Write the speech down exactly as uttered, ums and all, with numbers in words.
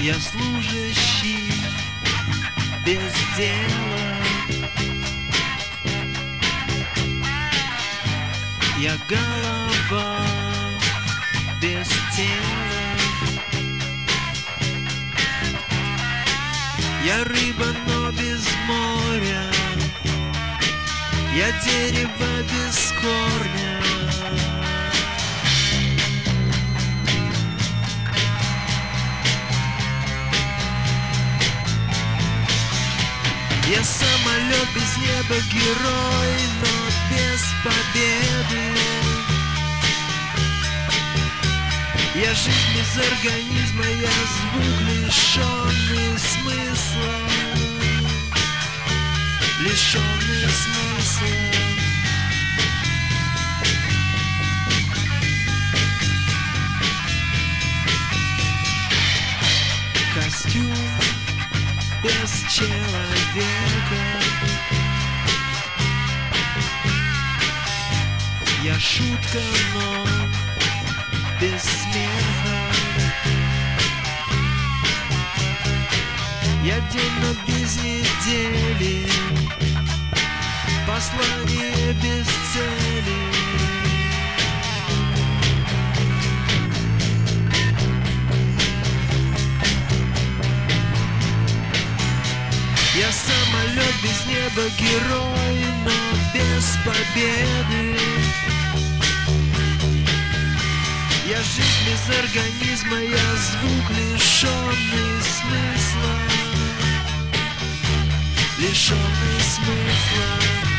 Я служащий без дела, я голова без тела, я рыба, но без моря, я дерево без корня. Я самолет без неба, герой, но без победы. Я жизнь без организма, я звук, лишенный смысла, лишенный смысла. Костюм без человека, я шутка, но без смеха, я день, но без недели, послание без цели. Я самолет без неба, герой, но без победы. Я жизнь без организма, я звук, лишенный смысла, лишенный смысла.